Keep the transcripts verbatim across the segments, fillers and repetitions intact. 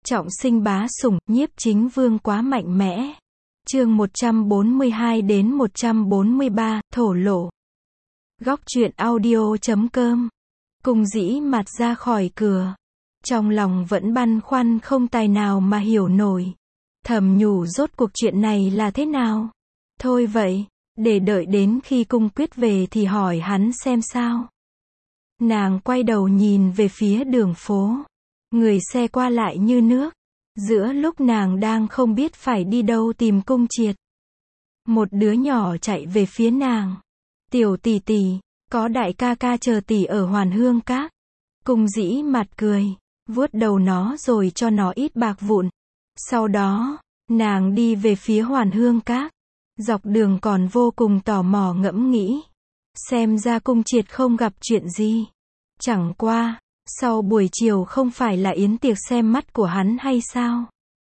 Trọng sinh bá sủng, nhiếp chính vương quá mạnh mẽ. Chương một trăm bốn mươi hai đến một trăm bốn mươi ba, thổ lộ. Góc truyện audio chấm com. Cung Dĩ Mạt ra khỏi cửa. Trong lòng vẫn băn khoăn không tài nào mà hiểu nổi. Thầm nhủ rốt cuộc chuyện này là thế nào? Thôi vậy, để đợi đến khi Cung Quyết về thì hỏi hắn xem sao. Nàng quay đầu nhìn về phía đường phố. Người xe qua lại như nước. Giữa lúc nàng đang không biết phải đi đâu tìm Cung Triệt, một đứa nhỏ chạy về phía nàng. Tiểu tỷ tỷ, có đại ca ca chờ tỷ ở Hoàn Hương Các. Cung Dĩ Mạt cười, vuốt đầu nó rồi cho nó ít bạc vụn. Sau đó, nàng đi về phía Hoàn Hương Các. Dọc đường còn vô cùng tò mò ngẫm nghĩ. Xem ra Cung Triệt không gặp chuyện gì. Chẳng qua, sau buổi chiều không phải là yến tiệc xem mắt của hắn hay sao?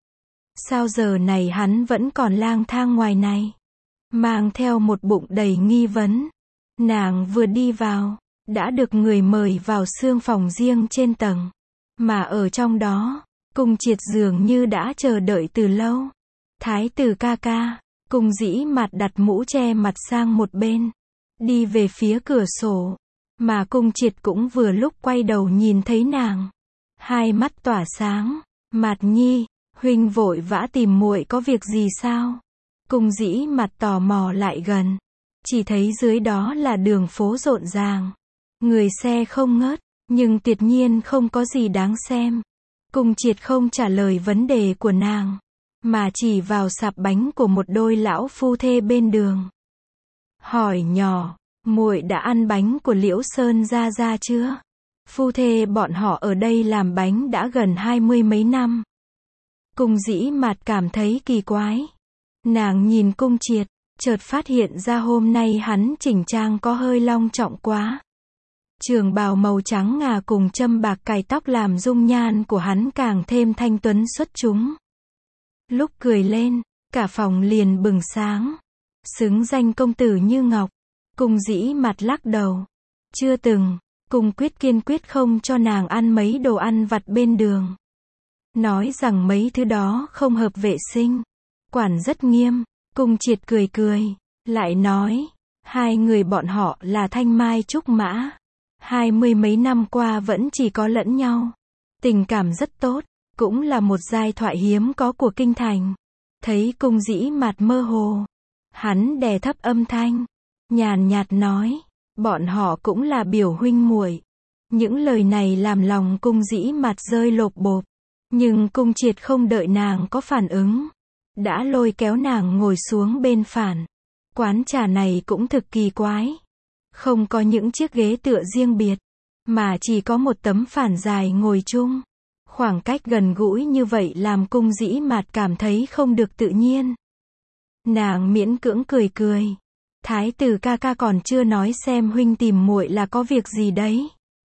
Sao giờ này hắn vẫn còn lang thang ngoài này? Mang theo một bụng đầy nghi vấn. Nàng vừa đi vào, đã được người mời vào xương phòng riêng trên tầng. Mà ở trong đó, Cung Triệt dường như đã chờ đợi từ lâu. Thái tử ca ca, Cung Dĩ Mạt đặt mũ che mặt sang một bên. Đi về phía cửa sổ. Mà Cung Triệt cũng vừa lúc quay đầu nhìn thấy nàng. Hai mắt tỏa sáng. Mạt nhi, huynh vội vã tìm muội có việc gì sao? Cung Dĩ Mạt tò mò lại gần. Chỉ thấy dưới đó là đường phố rộn ràng. Người xe không ngớt, nhưng tuyệt nhiên không có gì đáng xem. Cung Triệt không trả lời vấn đề của nàng, mà chỉ vào sạp bánh của một đôi lão phu thê bên đường. Hỏi nhỏ, muội đã ăn bánh của Liễu Sơn gia gia chưa? Phu thê bọn họ ở đây làm bánh đã gần hai mươi mấy năm. Cung Dĩ Mạt cảm thấy kỳ quái. Nàng nhìn Cung Triệt, chợt phát hiện ra hôm nay hắn chỉnh trang có hơi long trọng quá. Trường bào màu trắng ngà cùng châm bạc cài tóc làm dung nhan của hắn càng thêm thanh tuấn xuất chúng. Lúc cười lên, cả phòng liền bừng sáng. Xứng danh công tử như ngọc. Cung Dĩ Mạt lắc đầu. Chưa từng. Cung Quyết kiên quyết không cho nàng ăn mấy đồ ăn vặt bên đường. Nói rằng mấy thứ đó không hợp vệ sinh. Quản rất nghiêm. Cung Triệt cười cười. Lại nói. Hai người bọn họ là thanh mai trúc mã. Hai mươi mấy năm qua vẫn chỉ có lẫn nhau. Tình cảm rất tốt. Cũng là một giai thoại hiếm có của kinh thành. Thấy Cung Dĩ Mạt mơ hồ. Hắn đè thấp âm thanh. Nhàn nhạt nói. Bọn họ cũng là biểu huynh muội. Những lời này làm lòng Cung Dĩ Mạt rơi lộp bộp. Nhưng Cung Triệt không đợi nàng có phản ứng. Đã lôi kéo nàng ngồi xuống bên phản. Quán trà này cũng thực kỳ quái. Không có những chiếc ghế tựa riêng biệt. Mà chỉ có một tấm phản dài ngồi chung. Khoảng cách gần gũi như vậy làm Cung Dĩ Mạt cảm thấy không được tự nhiên. Nàng miễn cưỡng cười cười. Thái tử ca ca còn chưa nói xem huynh tìm muội là có việc gì đấy.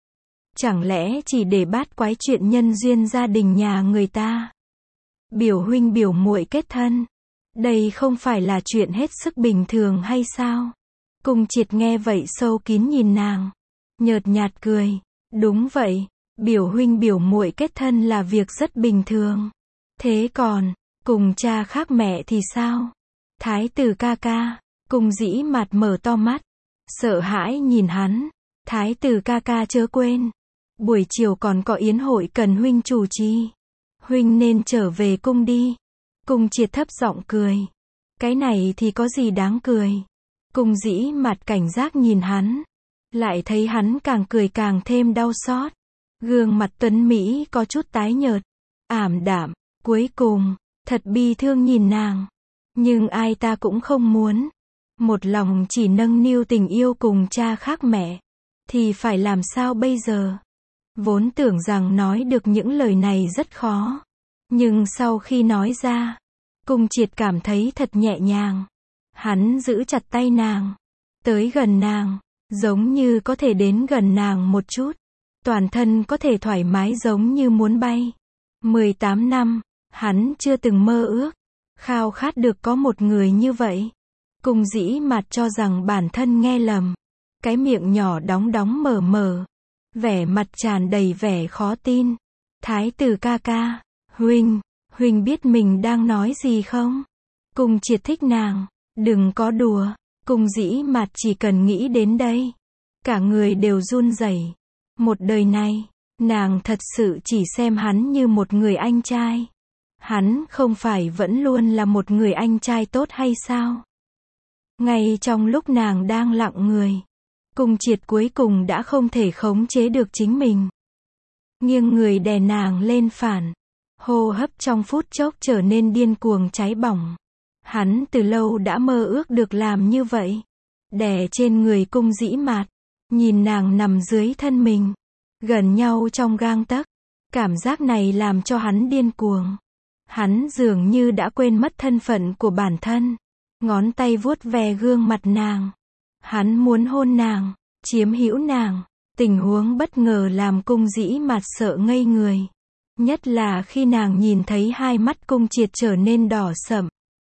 Chẳng lẽ chỉ để bát quái chuyện nhân duyên gia đình nhà người ta. Biểu huynh biểu muội kết thân. Đây không phải là chuyện hết sức bình thường hay sao? Cung Triệt nghe vậy sâu kín nhìn nàng. Nhợt nhạt cười. Đúng vậy. Biểu huynh biểu muội kết thân là việc rất bình thường. Thế còn, cùng cha khác mẹ thì sao? Thái tử ca ca. Cung Dĩ Mạt mở to mắt. Sợ hãi nhìn hắn. Thái tử ca ca chớ quên. Buổi chiều còn có yến hội cần huynh chủ trì. Huynh nên trở về cung đi. Cung Triệt thấp giọng cười. Cái này thì có gì đáng cười. Cung Dĩ Mạt cảnh giác nhìn hắn. Lại thấy hắn càng cười càng thêm đau xót. Gương mặt tuấn Mỹ có chút tái nhợt. Ảm đạm. Cuối cùng, thật bi thương nhìn nàng. Nhưng ai ta cũng không muốn. Một lòng chỉ nâng niu tình yêu cùng cha khác mẹ. Thì phải làm sao bây giờ? Vốn tưởng rằng nói được những lời này rất khó. Nhưng sau khi nói ra, Cung Triệt cảm thấy thật nhẹ nhàng. Hắn giữ chặt tay nàng. Tới gần nàng. Giống như có thể đến gần nàng một chút. Toàn thân có thể thoải mái giống như muốn bay. mười tám năm, hắn chưa từng mơ ước. Khao khát được có một người như vậy. Cung Dĩ Mạt cho rằng bản thân nghe lầm. Cái miệng nhỏ đóng đóng mở mở. Vẻ mặt tràn đầy vẻ khó tin. Thái tử ca ca, Huynh, Huynh biết mình đang nói gì không? Cung Triệt thích nàng. Đừng có đùa. Cung Dĩ Mạt chỉ cần nghĩ đến đây. Cả người đều run rẩy. Một đời này, nàng thật sự chỉ xem hắn như một người anh trai. Hắn không phải vẫn luôn là một người anh trai tốt hay sao? Ngay trong lúc nàng đang lặng người, Cung Triệt cuối cùng đã không thể khống chế được chính mình. Nghiêng người đè nàng lên phản. Hô hấp trong phút chốc trở nên điên cuồng cháy bỏng. Hắn từ lâu đã mơ ước được làm như vậy. Đè trên người Cung Dĩ Mạt, nhìn nàng nằm dưới thân mình, gần nhau trong gang tấc. Cảm giác này làm cho hắn điên cuồng. Hắn dường như đã quên mất thân phận của bản thân. Ngón tay vuốt ve gương mặt nàng. Hắn muốn hôn nàng, chiếm hữu nàng. Tình huống bất ngờ làm Cung Dĩ Mạt sợ ngây người. Nhất là khi nàng nhìn thấy hai mắt Cung Triệt trở nên đỏ sậm.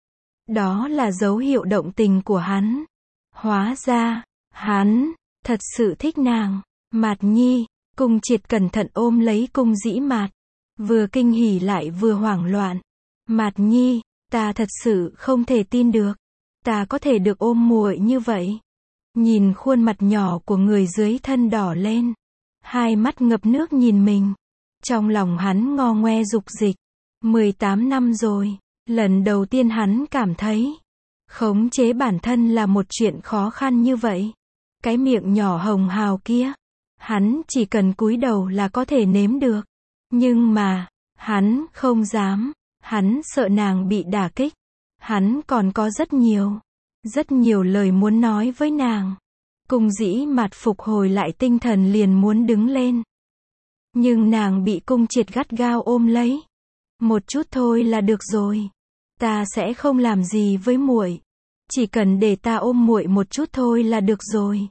Đó là dấu hiệu động tình của hắn. Hóa ra, hắn thật sự thích nàng. Mạt Nhi. Cung Triệt cẩn thận ôm lấy Cung Dĩ Mạt, vừa kinh hỉ lại vừa hoảng loạn. Mạt Nhi, ta thật sự không thể tin được, ta có thể được ôm muội như vậy. Nhìn khuôn mặt nhỏ của người dưới thân đỏ lên, hai mắt ngập nước nhìn mình. Trong lòng hắn ngo ngoe dục dịch. mười tám năm rồi, lần đầu tiên hắn cảm thấy khống chế bản thân là một chuyện khó khăn như vậy. Cái miệng nhỏ hồng hào kia, hắn chỉ cần cúi đầu là có thể nếm được. Nhưng mà, hắn không dám. Hắn sợ nàng bị đả kích. Hắn còn có rất nhiều, rất nhiều lời muốn nói với nàng. Cung Dĩ Mạt phục hồi lại tinh thần liền muốn đứng lên. Nhưng nàng bị Cung Triệt gắt gao ôm lấy. Một chút thôi là được rồi. Ta sẽ không làm gì với muội. Chỉ cần để ta ôm muội một chút thôi là được rồi.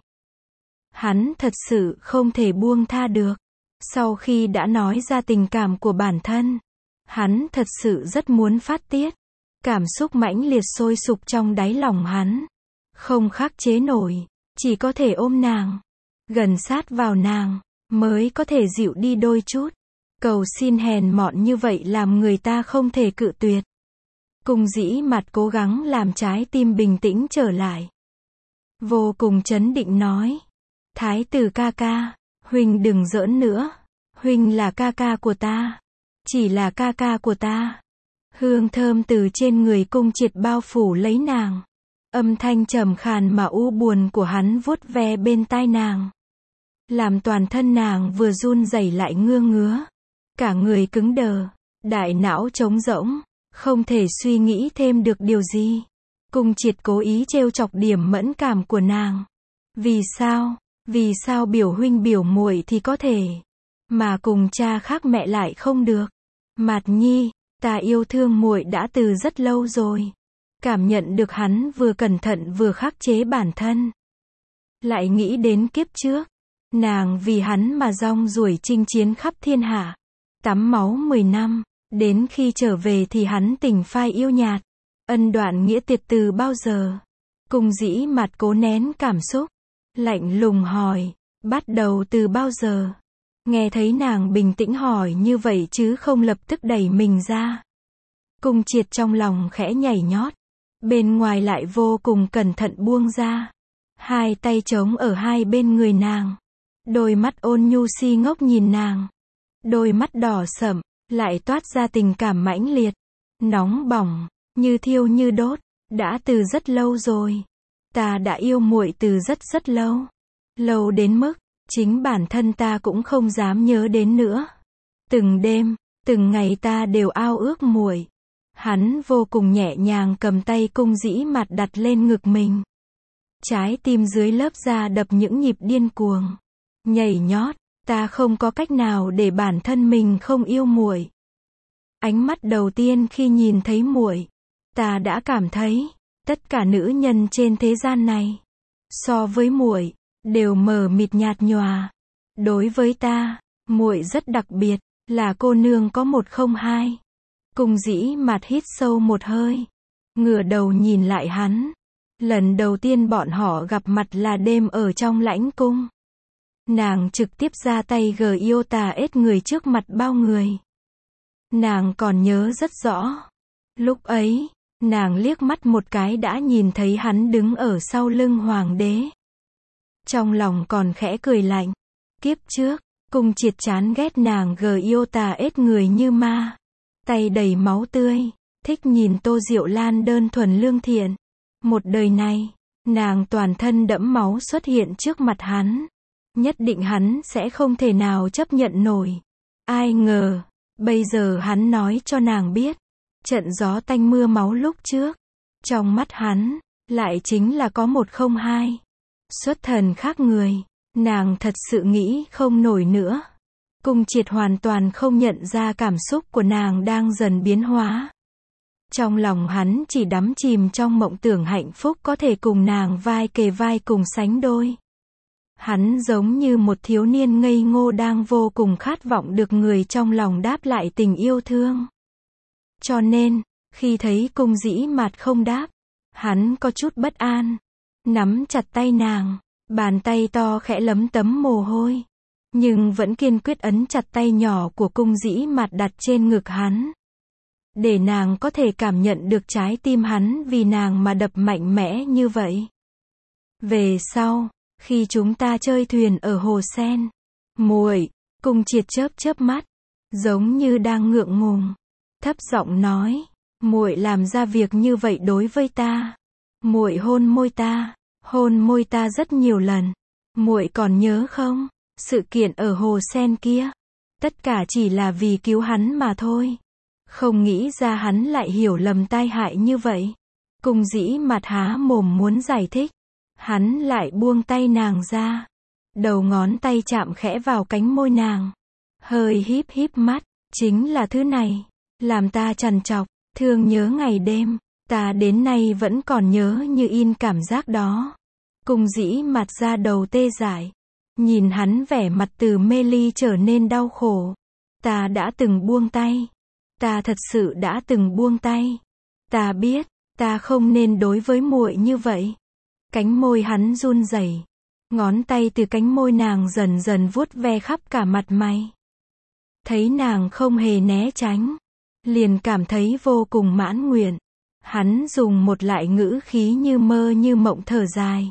Hắn thật sự không thể buông tha được. Sau khi đã nói ra tình cảm của bản thân, hắn thật sự rất muốn phát tiết. Cảm xúc mãnh liệt sôi sục trong đáy lòng hắn. Không khắc chế nổi, chỉ có thể ôm nàng, gần sát vào nàng, mới có thể dịu đi đôi chút. Cầu xin hèn mọn như vậy làm người ta không thể cự tuyệt. Cung Dĩ Mạt cố gắng làm trái tim bình tĩnh trở lại. Vô cùng trấn định nói. Thái tử ca ca, Huynh đừng giỡn nữa. Huynh là ca ca của ta. Chỉ là ca ca của ta. Hương thơm từ trên người Cung Triệt bao phủ lấy nàng. Âm thanh trầm khàn mà u buồn của hắn vuốt ve bên tai nàng. Làm toàn thân nàng vừa run rẩy lại ngứa ngứa. Cả người cứng đờ, đại não trống rỗng, không thể suy nghĩ thêm được điều gì. Cung Triệt cố ý trêu chọc điểm mẫn cảm của nàng. Vì sao? Vì sao biểu huynh biểu muội thì có thể, mà cùng cha khác mẹ lại không được? Mạt Nhi, ta yêu thương muội đã từ rất lâu rồi. Cảm nhận được hắn vừa cẩn thận vừa khắc chế bản thân. Lại nghĩ đến kiếp trước, nàng vì hắn mà rong ruổi chinh chiến khắp thiên hạ, tắm máu mười năm, đến khi trở về thì hắn tình phai yêu nhạt, ân đoạn nghĩa tuyệt từ bao giờ? Cung Dĩ Mạt cố nén cảm xúc, lạnh lùng hỏi, bắt đầu từ bao giờ? Nghe thấy nàng bình tĩnh hỏi như vậy chứ không lập tức đẩy mình ra. Cung Triệt trong lòng khẽ nhảy nhót, bên ngoài lại vô cùng cẩn thận buông ra. Hai tay trống ở hai bên người nàng. Đôi mắt ôn nhu si ngốc nhìn nàng. Đôi mắt đỏ sẫm, lại toát ra tình cảm mãnh liệt, nóng bỏng, như thiêu như đốt. Đã từ rất lâu rồi. Ta đã yêu muội từ rất rất lâu. Lâu đến mức, chính bản thân ta cũng không dám nhớ đến nữa. Từng đêm, từng ngày ta đều ao ước muội. Hắn vô cùng nhẹ nhàng cầm tay Cung Dĩ Mạt đặt lên ngực mình. Trái tim dưới lớp da đập những nhịp điên cuồng, nhảy nhót. Ta không có cách nào để bản thân mình không yêu muội. Ánh mắt đầu tiên khi nhìn thấy muội, ta đã cảm thấy tất cả nữ nhân trên thế gian này so với muội đều mờ mịt nhạt nhòa. Đối với ta, muội rất đặc biệt, là cô nương có một không hai. Cung Dĩ Mạt hít sâu một hơi, ngửa đầu nhìn lại hắn. Lần đầu tiên bọn họ gặp mặt là đêm ở trong lãnh cung. Nàng trực tiếp ra tay gờ yêu tà ết người trước mặt bao người. Nàng còn nhớ rất rõ. Lúc ấy, nàng liếc mắt một cái đã nhìn thấy hắn đứng ở sau lưng hoàng đế. Trong lòng còn khẽ cười lạnh. Kiếp trước, Cung Triệt chán ghét nàng gờ yêu tà ết người như ma. Tay đầy máu tươi, thích nhìn Tô Diệu Lan đơn thuần lương thiện. Một đời này, nàng toàn thân đẫm máu xuất hiện trước mặt hắn. Nhất định hắn sẽ không thể nào chấp nhận nổi. Ai ngờ, bây giờ hắn nói cho nàng biết. Trận gió tanh mưa máu lúc trước. Trong mắt hắn, lại chính là có một không hai. Xuất thần khác người. Nàng thật sự nghĩ không nổi nữa. Cung Triệt hoàn toàn không nhận ra cảm xúc của nàng đang dần biến hóa. Trong lòng hắn chỉ đắm chìm trong mộng tưởng hạnh phúc có thể cùng nàng vai kề vai cùng sánh đôi. Hắn giống như một thiếu niên ngây ngô đang vô cùng khát vọng được người trong lòng đáp lại tình yêu thương. Cho nên, khi thấy Cung Dĩ Mạt không đáp, hắn có chút bất an. Nắm chặt tay nàng, bàn tay to khẽ lấm tấm mồ hôi. Nhưng vẫn kiên quyết ấn chặt tay nhỏ của Cung Dĩ Mạt đặt trên ngực hắn. Để nàng có thể cảm nhận được trái tim hắn vì nàng mà đập mạnh mẽ như vậy. Về sau, khi chúng ta chơi thuyền ở hồ sen, muội, Cung Triệt chớp chớp mắt, giống như đang ngượng ngùng, thấp giọng nói, muội làm ra việc như vậy đối với ta. Muội hôn môi ta, hôn môi ta rất nhiều lần. Muội còn nhớ không? Sự kiện ở hồ sen kia, tất cả chỉ là vì cứu hắn mà thôi. Không nghĩ ra hắn lại hiểu lầm tai hại như vậy. Cung Dĩ Mạt há mồm muốn giải thích, hắn lại buông tay nàng ra. Đầu ngón tay chạm khẽ vào cánh môi nàng, hơi híp híp mắt, chính là thứ này, làm ta trằn trọc, thương nhớ ngày đêm. Ta đến nay vẫn còn nhớ như in cảm giác đó. Cung Dĩ Mạt ra đầu tê dại, nhìn hắn vẻ mặt từ mê ly trở nên đau khổ. Ta đã từng buông tay. Ta thật sự đã từng buông tay. Ta biết, ta không nên đối với muội như vậy. Cánh môi hắn run rẩy, ngón tay từ cánh môi nàng dần dần vuốt ve khắp cả mặt mày. Thấy nàng không hề né tránh, liền cảm thấy vô cùng mãn nguyện. Hắn dùng một lại ngữ khí như mơ như mộng thở dài.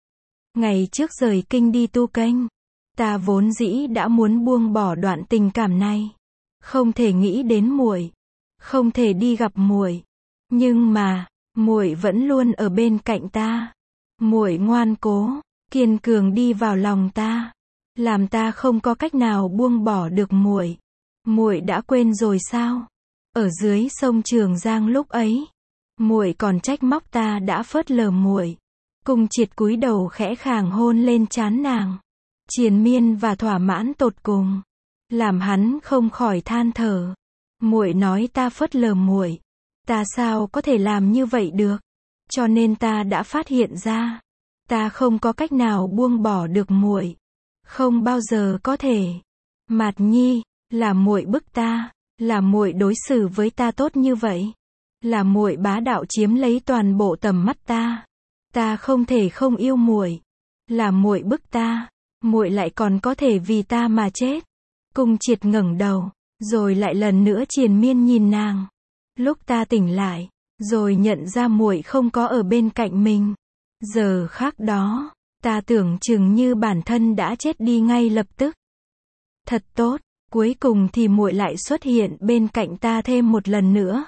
Ngày trước rời kinh đi tu kênh, ta vốn dĩ đã muốn buông bỏ đoạn tình cảm này. Không thể nghĩ đến muội, không thể đi gặp muội, nhưng mà muội vẫn luôn ở bên cạnh ta. Muội ngoan cố, kiên cường đi vào lòng ta, làm ta không có cách nào buông bỏ được muội. Muội đã quên rồi sao? Ở dưới sông Trường Giang lúc ấy, muội còn trách móc ta đã phớt lờ muội. Cung Triệt cúi đầu khẽ khàng hôn lên trán nàng, triền miên và thỏa mãn tột cùng, làm hắn không khỏi than thở. Muội nói ta phớt lờ muội, ta sao có thể làm như vậy được? Cho nên ta đã phát hiện ra, ta không có cách nào buông bỏ được muội, không bao giờ có thể. Mạt Nhi, là muội bức ta, là muội đối xử với ta tốt như vậy, là muội bá đạo chiếm lấy toàn bộ tầm mắt ta. Ta không thể không yêu muội, là muội bức ta, muội lại còn có thể vì ta mà chết. Cung Triệt ngẩng đầu, rồi lại lần nữa triền miên nhìn nàng. Lúc ta tỉnh lại, rồi nhận ra muội không có ở bên cạnh mình. Giờ khắc đó, ta tưởng chừng như bản thân đã chết đi ngay lập tức. Thật tốt, cuối cùng thì muội lại xuất hiện bên cạnh ta thêm một lần nữa.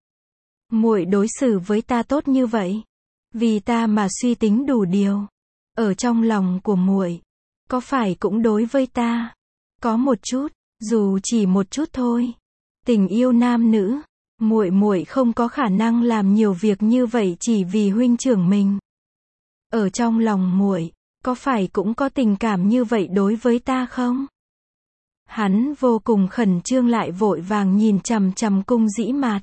Muội đối xử với ta tốt như vậy, vì ta mà suy tính đủ điều. Ở trong lòng của muội, có phải cũng đối với ta có một chút, dù chỉ một chút thôi, tình yêu nam nữ. Muội muội không có khả năng làm nhiều việc như vậy chỉ vì huynh trưởng mình. Ở trong lòng muội, có phải cũng có tình cảm như vậy đối với ta không? Hắn vô cùng khẩn trương lại vội vàng nhìn chằm chằm Cung Dĩ Mạt.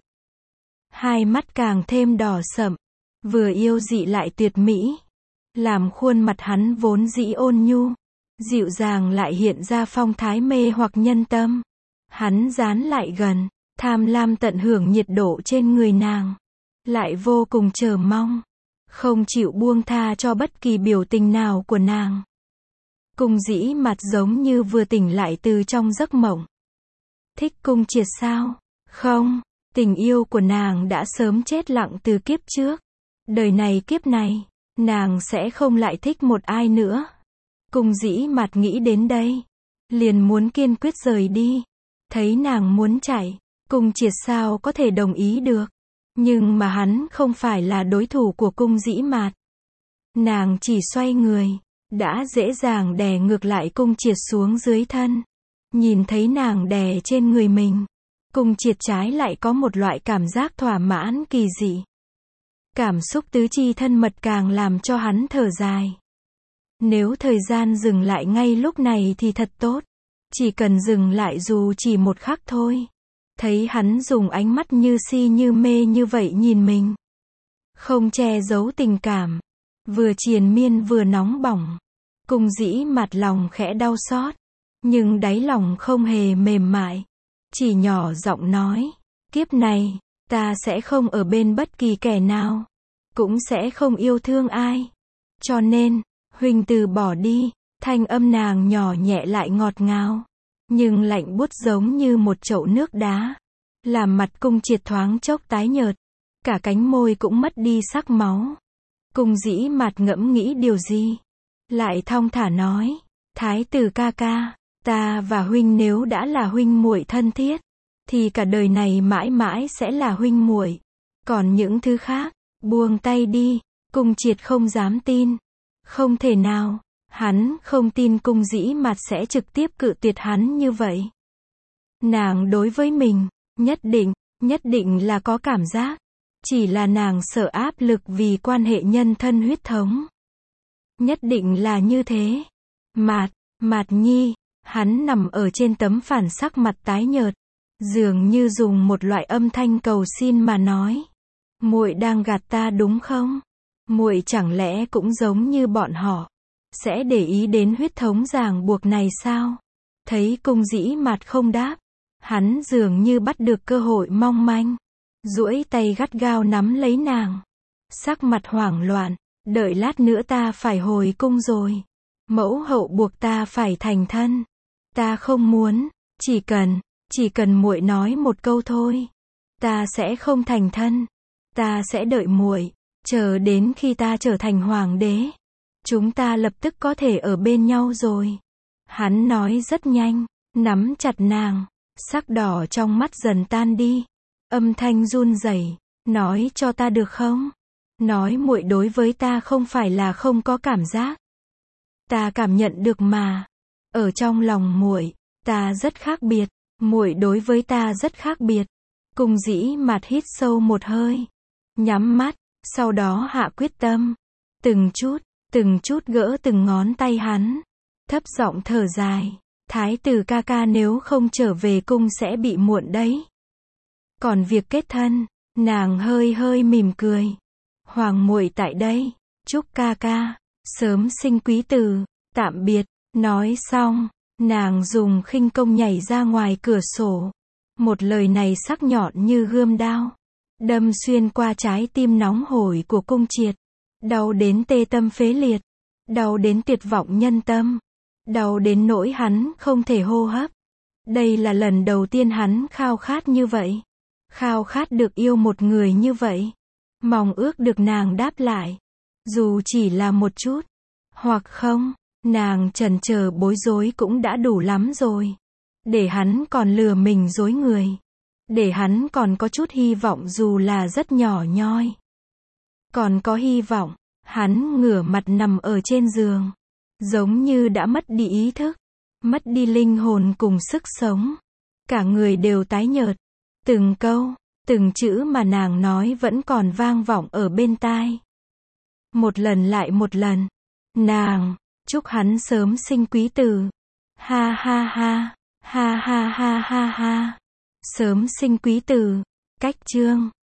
Hai mắt càng thêm đỏ sậm, vừa yêu dị lại tuyệt mỹ, làm khuôn mặt hắn vốn dĩ ôn nhu, dịu dàng lại hiện ra phong thái mê hoặc nhân tâm. Hắn dán lại gần, tham lam tận hưởng nhiệt độ trên người nàng, lại vô cùng chờ mong, không chịu buông tha cho bất kỳ biểu tình nào của nàng. Cung Dĩ Mạt giống như vừa tỉnh lại từ trong giấc mộng. Thích Cung Triệt sao? Không, tình yêu của nàng đã sớm chết lặng từ kiếp trước. Đời này kiếp này, nàng sẽ không lại thích một ai nữa. Cung Dĩ Mạt nghĩ đến đây, liền muốn kiên quyết rời đi. Thấy nàng muốn chạy, Cung Triệt sao có thể đồng ý được. Nhưng mà hắn không phải là đối thủ của Cung Dĩ Mạt. Nàng chỉ xoay người, đã dễ dàng đè ngược lại Cung Triệt xuống dưới thân. Nhìn thấy nàng đè trên người mình, Cung Triệt trái lại có một loại cảm giác thỏa mãn kỳ dị. Cảm xúc tứ chi thân mật càng làm cho hắn thở dài. Nếu thời gian dừng lại ngay lúc này thì thật tốt. Chỉ cần dừng lại dù chỉ một khắc thôi. Thấy hắn dùng ánh mắt như si như mê như vậy nhìn mình. Không che giấu tình cảm. Vừa triền miên vừa nóng bỏng. Cung Dĩ Mạt lòng khẽ đau xót. Nhưng đáy lòng không hề mềm mại. Chỉ nhỏ giọng nói. Kiếp này, ta sẽ không ở bên bất kỳ kẻ nào. Cũng sẽ không yêu thương ai. Cho nên, huynh từ bỏ đi. Thanh âm nàng nhỏ nhẹ lại ngọt ngào. Nhưng lạnh buốt giống như một chậu nước đá. Làm mặt Cung Triệt thoáng chốc tái nhợt. Cả cánh môi cũng mất đi sắc máu. Cung Dĩ Mạt ngẫm nghĩ điều gì. Lại thong thả nói. Thái tử ca ca, ta và huynh nếu đã là huynh muội thân thiết. Thì cả đời này mãi mãi sẽ là huynh muội. Còn những thứ khác, buông tay đi. Cung Triệt không dám tin. Không thể nào. Hắn không tin Cung Dĩ Mạt sẽ trực tiếp cự tuyệt hắn như vậy. Nàng đối với mình, nhất định, nhất định là có cảm giác. Chỉ là nàng sợ áp lực vì quan hệ nhân thân huyết thống. Nhất định là như thế. Mạt, Mạt Nhi, hắn nằm ở trên tấm phản sắc mặt tái nhợt. Dường như dùng một loại âm thanh cầu xin mà nói. Muội đang gạt ta đúng không? Muội chẳng lẽ cũng giống như bọn họ. Sẽ để ý đến huyết thống ràng buộc này sao? Thấy Cung Dĩ Mạt không đáp. Hắn dường như bắt được cơ hội mong manh. Duỗi tay gắt gao nắm lấy nàng. Sắc mặt hoảng loạn. Đợi lát nữa ta phải hồi cung rồi. Mẫu hậu buộc ta phải thành thân. Ta không muốn. Chỉ cần, chỉ cần muội nói một câu thôi. Ta sẽ không thành thân. Ta sẽ đợi muội. Chờ đến khi ta trở thành hoàng đế. Chúng ta lập tức có thể ở bên nhau rồi. Hắn nói rất nhanh, nắm chặt nàng, sắc đỏ trong mắt dần tan đi. Âm thanh run rẩy, nói cho ta được không? Nói muội đối với ta không phải là không có cảm giác. Ta cảm nhận được mà. Ở trong lòng muội, ta rất khác biệt, muội đối với ta rất khác biệt. Cung Dĩ Mạt hít sâu một hơi, nhắm mắt, sau đó hạ quyết tâm, từng chút từng chút gỡ từng ngón tay hắn, thấp giọng thở dài, thái tử ca ca nếu không trở về cung sẽ bị muộn đấy. Còn việc kết thân, nàng hơi hơi mỉm cười. Hoàng muội tại đây, chúc ca ca sớm sinh quý tử, tạm biệt. Nói xong, nàng dùng khinh công nhảy ra ngoài cửa sổ. Một lời này sắc nhọn như gươm đao, đâm xuyên qua trái tim nóng hổi của Cung Triệt. Đau đến tê tâm phế liệt, đau đến tuyệt vọng nhân tâm, đau đến nỗi hắn không thể hô hấp. Đây là lần đầu tiên hắn khao khát như vậy, khao khát được yêu một người như vậy, mong ước được nàng đáp lại, dù chỉ là một chút, hoặc không, nàng chần chờ bối rối cũng đã đủ lắm rồi, để hắn còn lừa mình dối người, để hắn còn có chút hy vọng dù là rất nhỏ nhoi. Còn có hy vọng. Hắn ngửa mặt nằm ở trên giường, giống như đã mất đi ý thức, mất đi linh hồn cùng sức sống. Cả người đều tái nhợt. Từng câu, từng chữ mà nàng nói vẫn còn vang vọng ở bên tai. Một lần lại một lần. Nàng, chúc hắn sớm sinh quý tử. Ha ha ha, ha ha ha ha ha. Sớm sinh quý tử. Cách chương